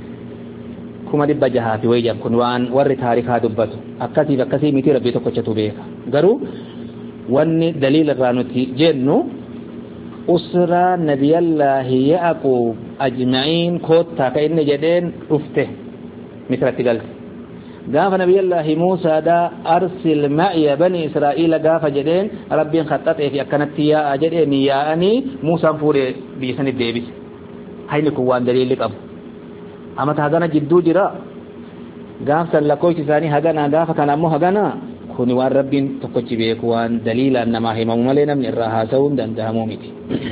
كما دب جها في وحي جان كنوان ور تاريخها دبتو أكاسي بكاسي ميتي ربي تقوشتو بيكا غرو واني دليل الرانوتي جنو أسرى نبي الله يعقوب أجمعين كوتا كإن جدين أفته مثل التقال قاف نبي الله موسى دا أرسل معي بني إسرائيل قاف جدين ربي خطط في أكنت يا جدين ياني موسى فوري بيسن الديبس هاي لكوان دليل لك أبو أما تهدنا جدو جرا قاف سلقوش ثاني هدنا قاف كان أمو هدنا كوني وان ربين تقوش بيكوان دليل أنما هي مملنا من الراها سون دندها موميتي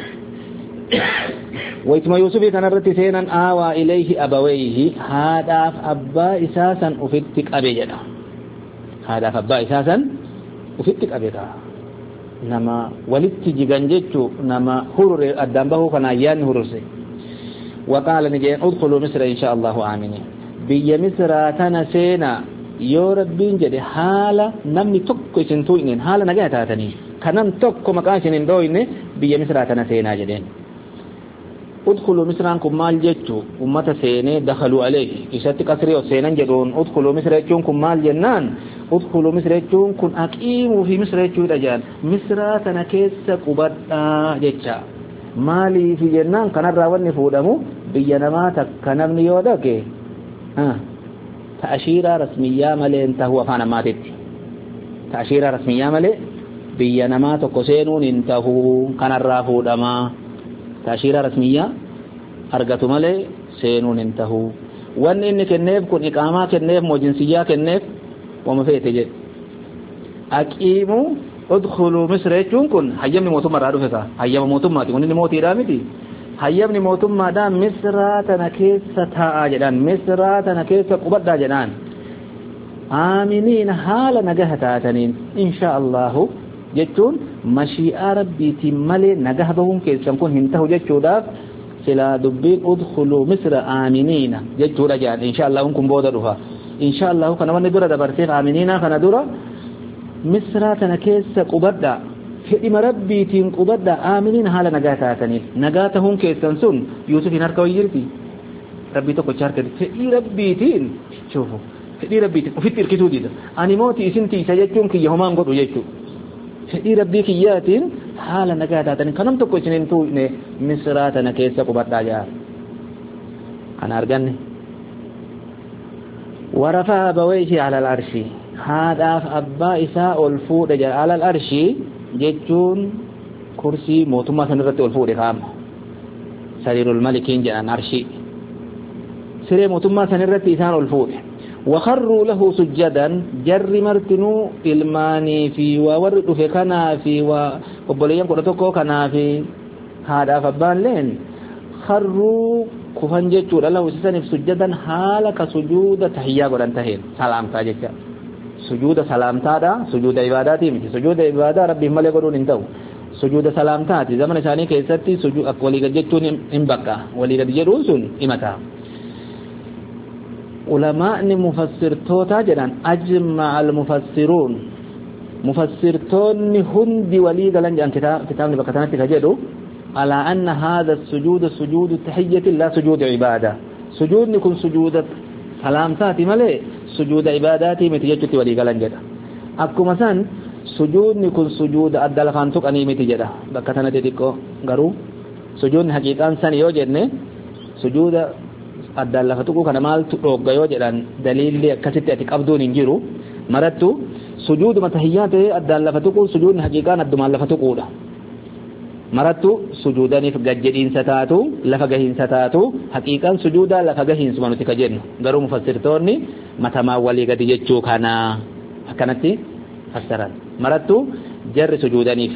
ويتما يوسف كان رتي سينا آوى إليه أبويه هذا أبا إساسا أفتك أبيجنا هذا أبا إساسا أفتك أبيجنا نما ولدت جيجانجيتشو نما هرر الدنبه كان أيان هرسي وقال نجين ادخلوا مصر إن شاء الله آمنين بي مصر تنسينا يو ربين جدي حالا نمني تكو سنتوين حالا نجاه تاتني كنم تكو مكاشن دوين بي مصر تنسينا جدين ادخلوا مصر عنكم مال جتو أمة سينة دخلوا عليه إشاتك أسري وسينا جدون ادخلوا مصر جتونكم مال جنان ادخلوا مصر جتونكم أقيموا في مصر جتو رجال مصر تنكيس قبضا جتشا مالي في جنان كان الراوان فودمو بينما تكنبني يودك ها تأشيرة رسمية ملي انتهوا فانا ماتت تأشيرة رسمية ملي بينما تكسينون انتهوا كان الرافو دما تأشيرة رسمية أرغتو ملي سينون انتهوا وان إنك النيف كن إقامة كالنيف موجنسية كالنيف وما فيه تجد أكيموا ادخلوا مصر يجون كن حيامني موتم مرادو فيك حيام موتم ماتي ونين موتي رامتي حيامني موتم مادام مصر تنكيس ستاء جدان مصر تنكيس قبضا جدان آمنين حال نجهتاتنين إن شاء الله جتون مشيئة ربي تملي نجهبهم كيسان كون هنتهو جتو داف سلا دبين ادخلوا مصر آمنين جتو رجال إن شاء الله انكم بودروها إن شاء الله كان من دورة دبرتين آمنين كان دورة مصر تنكيس قبضا فإما ربي تين قبضا آمنين حال نجهتاتنين نجاتهم كيسان سن يوسف نركو يجرتي ربي تقو شارك فإي ربي تين شوفوا فإي ربي تين وفي التركتو دي أني موتي سنتي سيجتون كي يهمان قدو يجتو fedhii rabbii kiyyaatiin haala nagaa taatanii kanam tokko isiniin tuune misraa tana keessa qubadhaa jaa ana arganne warafa abawayhi ala al-arshi haadhaaf abbaa isaa ol fuudhe jaa ala al-arshi jechuun kursii mootummaa san irratti ol fuudhe kaama sariirul malikiin jedhan arshii siree mootummaa san irratti isaan ol fuudhe وخروا له سجدا جر مرتنو الماني في وورد في كنا في وبليان كرتكو كنا في هذا فبان لين خروا كفن جتور الله وسنف سجدا حالك سجود تحية قران تهين سلام تاجك سجود سلام تادا سجود عباداتي مش سجود عبادة ربي ملك قرون انتو سجود سلام تاتي زمن ثاني كيستي سجود أقولي قد جتون إمبكا ولي قد جروسون إمتا علماء مفسر توتا جدان أجمع المفسرون مفسرتون هندي ولي قلن جان كتاب كتاب بكتانتي كجدو على أن هذا السجود سجود تحية لا سجود عبادة سجود نكون سجود سلام تاتي ملي سجود عباداتي متججتي ولي قلن جدا أكو مثلا سجود نكون سجود أدل خانتك أني متجدا بكتانتي تيكو غرو سجود حقيقة سن يوجدني سجود addaan lafa tuquu kana maaltu dhogga yoo jedhan daliilli akkasitti ati qabduun hin jiru marattu sujuuduma tahiyyaa ta'ee addaan lafa tuquu sujuudni haqiiqaan addumaan lafa tuquudha marattu sujuudaniif gajjedhiinsa taatu lafa gahiinsa taatu haqiiqaan sujuudaa lafa gahiinsuma nuti ka jennu garuu mufassirtoonni matamaa walii gadi jechuu kana akkanatti fassaran marattu jarri sujuudaniif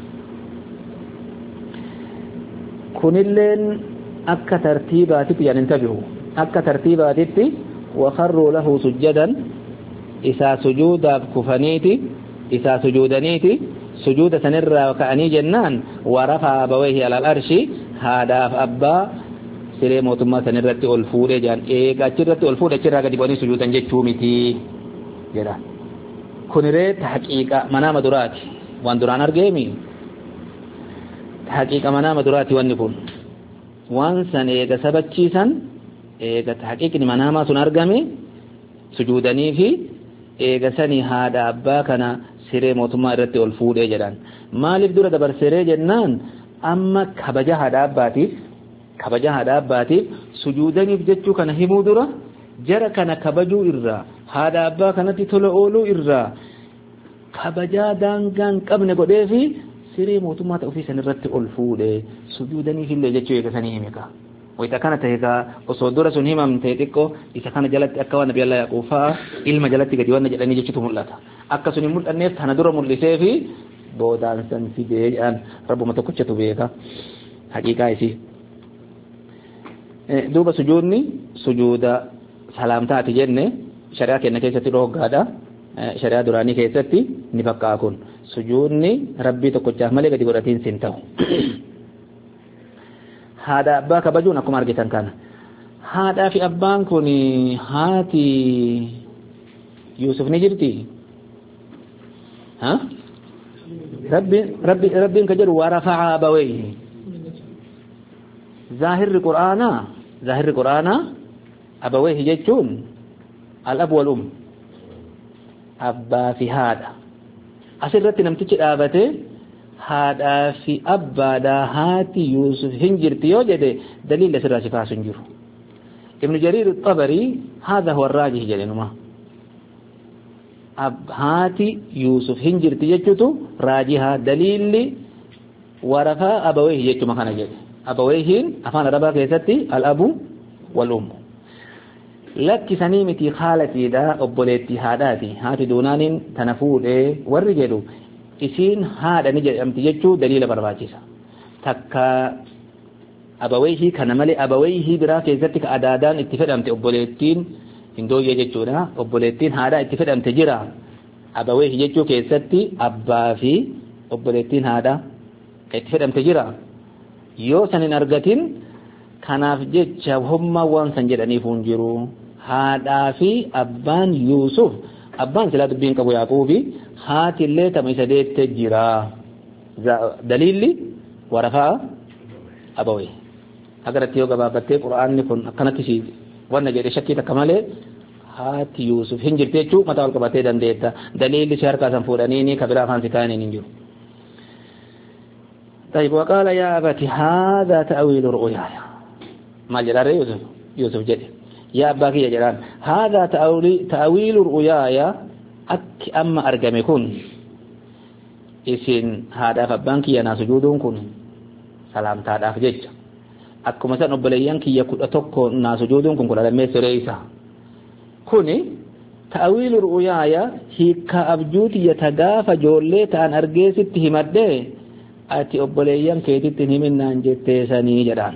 kunilleen akka tartiibaatitti yan intabihu akka tartiibaatitti wakharruu lahu sujjadan isaa sujuudaaf kufaniiti isaa sujuudaniiti sujuuda sanirraa ka'anii jennaan warafa abawayhi alal arshi haadhaaf abbaa siree mootummaa sanirratti ol fuudhee jedhan eega achirratti ol fuudhe achirraa gadi bu'anii sujuudan jechuu miti jedha kuniree tahqiiqa manaama duraati waan duraan argeemi tahqiiqa manaama duraati wanni kun waan san eega sabachiisan eega tahqiiqni manaamaa sun argame sujuudanii fi eega sanii haadha abbaa kana siree mootummaa irratti ol fuudhee jedhan maaliif dura dabarsiree jennaan amma kabaja haadha abbaatiif kabaja haadha abbaatiif sujuudaniif jechuu kana himuu dura jara kana kabajuu irraa haadha abbaa kanatti tola ooluu irraa kabajaa daangaan qabne godhee fi siree mootummaa ta'uu fi san irratti ol fuudhee sujuudaniif illee jechuu eega sanii himika wayita kana ta'e ka osoo dura sun himamte xiqqoo isa kana jalatti akka waan nabi Allah yaquufaa ilma jalatti gadi waan jedhanii jechuutu mul'ata akka sun hin mul'anneef tana dura mul'isee fi boodaan san fidee jedhan rabbuma tokkochatu beeka haqiiqaa isii duuba sujuudni sujuuda salaamtaati jenne shari'aa kenna keessatti dhoggaadha shari'aa duraanii keessatti ni fakkaa kun sujuudni rabbii tokkochaaf malee gadi godhatiin sin ta'u haadha abbaa kabajuun akkuma argitan kana haadhaa fi abbaan kun haati Yusuf ni jirti ha rabbi rabbi rabbiin ka jedhu warafa'a abawayhi zahirri qur'aana zahirri qur'aana abawayhi jechuun al-ab wal um abbaa fi haadha asirratti namtichi dhaabate haadhaa fi abbaadhaa haati Yusuf hin jirti yoo jedhe daliila sirraa si kaasu hin jiru ibnu Jariir al-Tabari hadha huwa ar-raajih jedhenuma haati Yusuf hin jirti jechuutu raajiha daliilli warafaa abawayhi jechuma kana jedhe abawayhiin afaan arabaa keessatti al-abu wal ummu lakki sanii miti khaalatiidha obboleetti haadhaati haati duunaaniin tana fuudhee warri jedhu isiin haadha ni jedhamti jechuu daliila barbaachisa takka abawayhi kana malee abawayhi biraa keessatti ka adaadaan itti fedhamte obboleettiin hindooyyee jechuudha obboleettiin haadhaa itti fedhamte jira abawayhi jechuu keessatti abbaa fi obboleettiin haadhaa itti fedhamte jira yoo san hin argatin kanaaf jecha homma waan san jedhaniif hin jiru haadhaa fi abbaan Yusuf abbaan silaa dubbiin qabu Yaaquubi haati illee tama isa deette jira daliilli warafaa abawayhi agarratti yoo gabaabattee qura'aanni kun akkanatti si wanna jedhe shakkii takka malee haati Yusuf hin jirti jechuu mataa ol qabatee dandeetta daliilli si harkaa san fuudhanii ni kabira afaan si kaaniin hin jiru طيب وقال يا أبت هذا تأويل رؤياي ما جرى يوسف يوسف جدي يا أباك يا جيران هذا تأويل تأويل رؤياي أك أما أرجمكن إسين هذا فبانك يا ناس جودون كن سلام تاد أفجج أكو مثلا أبليان كي يكون أتوكو ناس جودون كن كلا لمس رئيسا كوني تأويل رؤياي هي كأبجوت يتجافى جولة عن أرجيس تهمده أتي أبليان كيتي تهمين نانجت سني جدان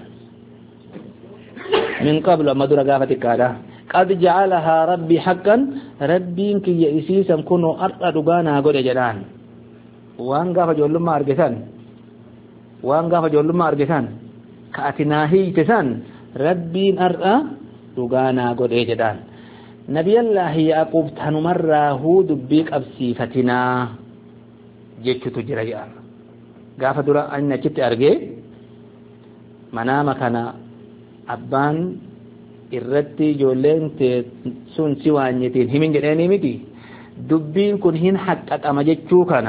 من قبل ما در جافة كذا قد جعلها ربي حقا ربي كي يسيسم كنو أرقى دغانا غد جدان وان جافة جول ما أرجسان وان جافة جول ما أرجسان كأتناهي تسان ربي أرقى دغانا غد جدان نبي الله يعقوب تنمره دبيك أبسيفتنا جيتشو تجريا gaafa dura ani achitti argee manaama kana abbaan irratti ijoolleen sun si waanyitiin himin jedhanii miti dubbiin kun hin haqqaqama jechuu kana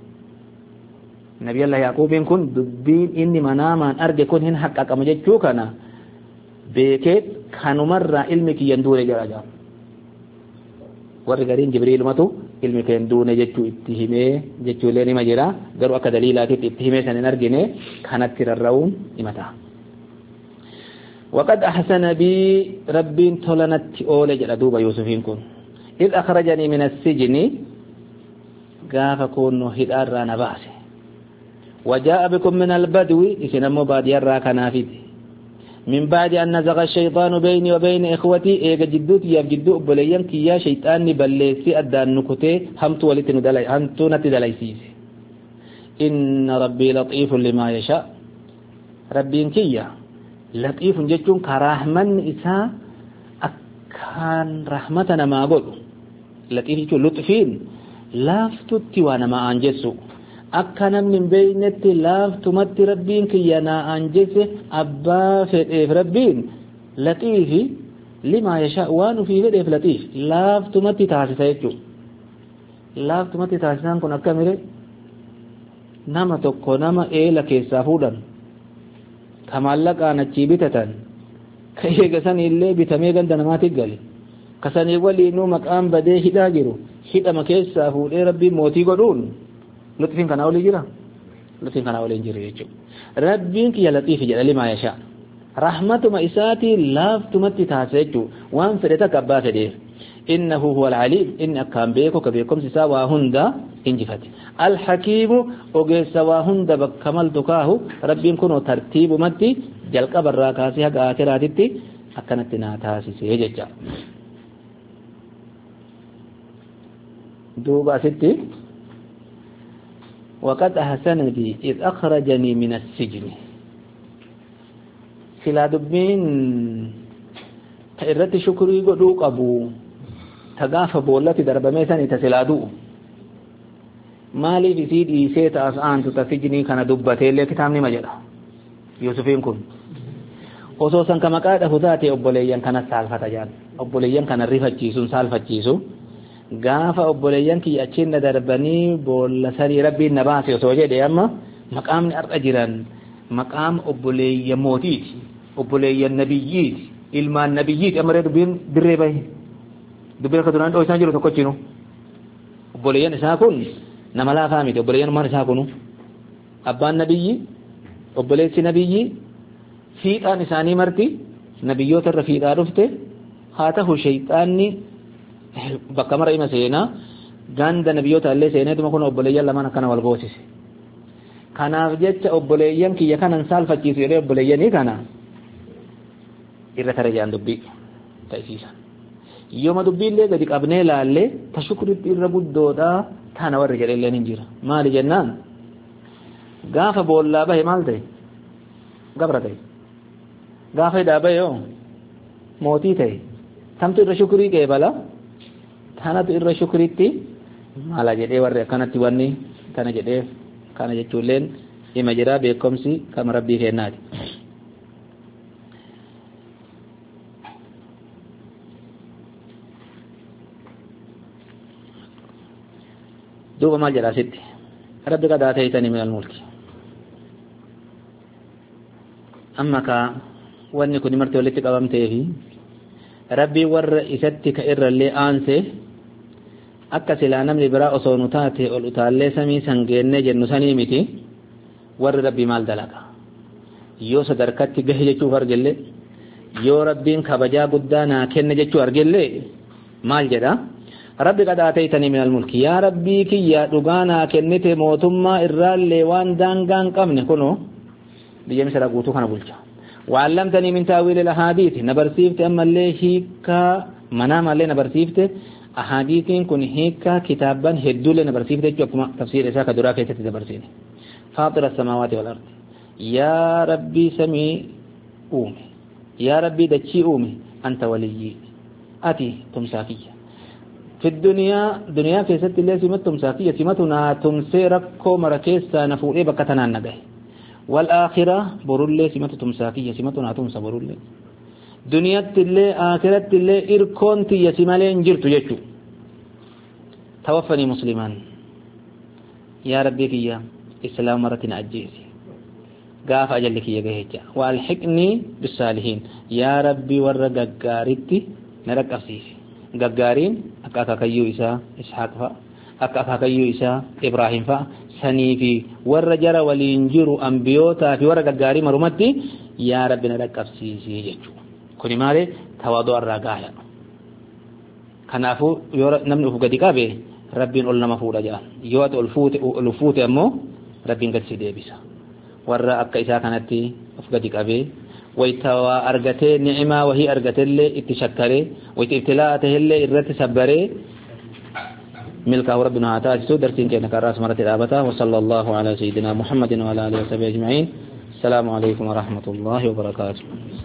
nabi Allah Yaquubiin kun dubbiin inni manaamaan arge kun hin haqqaqama jechuu kana beekee kanumarraa ilmi kiyyan duune jira jaa warri gariin Jibriilumatu ilmi keen duune jechuu itti himee jechuulee nima jira garuu akka daliilaatitti itti himee san hin argine kanatti rarra'uun himata وقد أحسن بي ربي تولنت أولى جلدوب يوسفين كن إذ أخرجني من السجن قاف كون هدار رانا باسي وجاء بكم من البدو إسنمو بعد يرى كنافذ من بعد أن نزغ الشيطان بيني وبين إخوتي إيجا جدوت يا جدو بليان كيا شيطان بلسي أدان نكتي همت ولتن دلي همت نتدليسيس إن ربي لطيف لما يشاء ربي كيا لطيف جتون كرحمن إسا أكان رحمتنا ما أقول لطيف جتون لطفين لافتت وانا ما أنجسو أكنا من بينت لافتمت ربين كينا أنجس أبا فئف ربين لطيف لما يشاء وانو في فئف لطيف لافتمت تاسسا يجو لافتمت تاسسا كن أكامل نما تقو نما إيلا كيسا فودا كمالك آنا تشيبتتا كيه كسان إلي بتميغن دنما تقل كسان يولي إنو مقام بدي هدا جرو هدا مكيسا فودا ربي موتي قدون لطفين كان أولي جرا لطفين كان أولي جرا يجو ربين كي لطيف جرا لما يشاء رحمة ما إساتي لافتمت تاسجو وان فريتك أبا فدير إنه هو العليم إن أكام بيكو كبيكم سساوا هندا إنجفت الحكيم أغي سوا هندا بكمل تكاهو ربين كنو ترتيب متي جلق براكاسي حق آخراتي أكنتنا تاسي سيججا دوبا ستي وقد أحسن بي إذ أخرجني من السجن سلا دبين تئرت شكري قدوك أبو تغاف بولتي درب ميساني تسلادو مالي بسيد إيسيت أسعان تتسجني كان دبتي اللي كتامني مجرى يوسفين كن خصوصا كما قاد هذاتي أبوليان كان سالفة جان أبوليان كان الرفة جيسون سالفة جيسو gaafa obboleeyyan kiyya achiin na darbanii boolla sanii rabbiin na baase osoo jedhe amma maqaamni arqa jiran maqaama obboleeyya mootiiti obboleeyyan nabiyyiiti ilmaan nabiyyiiti amma dubbiin dirree bahe dubbiin akka duraan dho'isaa jiru tokkochinu obboleeyyan isaa kun nama laafaa miti obboleeyyan maan isaa kunu abbaan nabiyyi obboleessi nabiyyi fiixaan isaanii marti nabiyyoota irra fiixaa dhufte haa ta'u shayxaanni bakka mara ima seenaa ganda nabiyyoota illee seeneetuma kun obboleeyyan lamaan akkana wal goosise kanaaf jecha obboleeyyan kiyya kanan saalfachiisu jedhee obboleeyyanii kana irra tarajaan dubbii ta'isiisa yooma dubbiillee gadi qabnee laallee ta shukritti irra guddoodha tana warri jedhelleen hin jira maali jennaan gaafa boollaa bahe maal ta'e gabra ta'e gaafa hidhaa bahe yoo mootii ta'e tamtu irra shukrii qeebala tanatu irra shukritti mala jedhee warri akkanatti wanni kana jedhee kana jechuulleen ima jira beekomsi kama rabbii kennaati دوبا ما جرى ستي ربك داتيتني من الملك أما كا واني كني مرتي ولتك أبامته في ربي ور إستك إر اللي آنسه akka silaa namni biraa osoo nu taate ol utaallee samii san geennee jennu sanii miti warri rabbii maal dalaga yoo sadarkatti gahe jechuuf argelle yoo rabbiin kabajaa guddaa naa kenne jechuu argelle maal jedha rabbi qad aataytanii minal mulki yaa rabbii kiyya dhugaa naa kennite mootummaa irraallee waan daangaan qabne kuno biyya misra guutuu kana bulcha wa'allamtanii min taawil al ahadith nabarsiifte ammallee hiika manaamallee nabarsiifte أحاديثين كن هيك كتابا هدول نبرسيف تجوا تفسير إسحاق درا كيف تدبرسين فاطر السماوات والأرض يا ربي سمي أومي يا ربي دتشي أومي أنت وليي أتي تمساكية في الدنيا دنيا كيست اللي سمت تمساكية سمتنا تمسيركو مركيسا نفوئي بكتنا النبه والآخرة برولي سمت تمساكية سمتنا تمسا برولي دنيات اللي آخرت اللي إركونتي يسمالين جرتو يجو توفني مسلمان يا ربي كيا إسلام مرتين أجيسي قاف أجلك يا جهجا والحقني بالصالحين يا ربي ورّا قارتي نرك أفسيسي قارين أكاكا كيو إسا إسحاق فا أكاكا كيو إسا إبراهيم فا سنيفي ورّا جرى ولينجر أنبيوتا في ورّا قاري مرمتي يا ربي نرك أفسيسي يجو كوني مالي تواضع الرقايا كنافو نمن أفو قد قابي ربين أولنا مفودا جاء يوات ألفوت ألفوت أمو ربين قد سيدي بيسا ورّا أكا إسا كانت أفو قد قابي ويتوا أرغتي نعمة وهي أرغتي اللي اتشكري ويت ابتلاءته اللي إرت سبري ملك ربنا عطاء درسين كأنك الرأس مرة الآبتا وصلى الله على سيدنا محمد وعلى آله وصحبه أجمعين السلام عليكم ورحمة الله وبركاته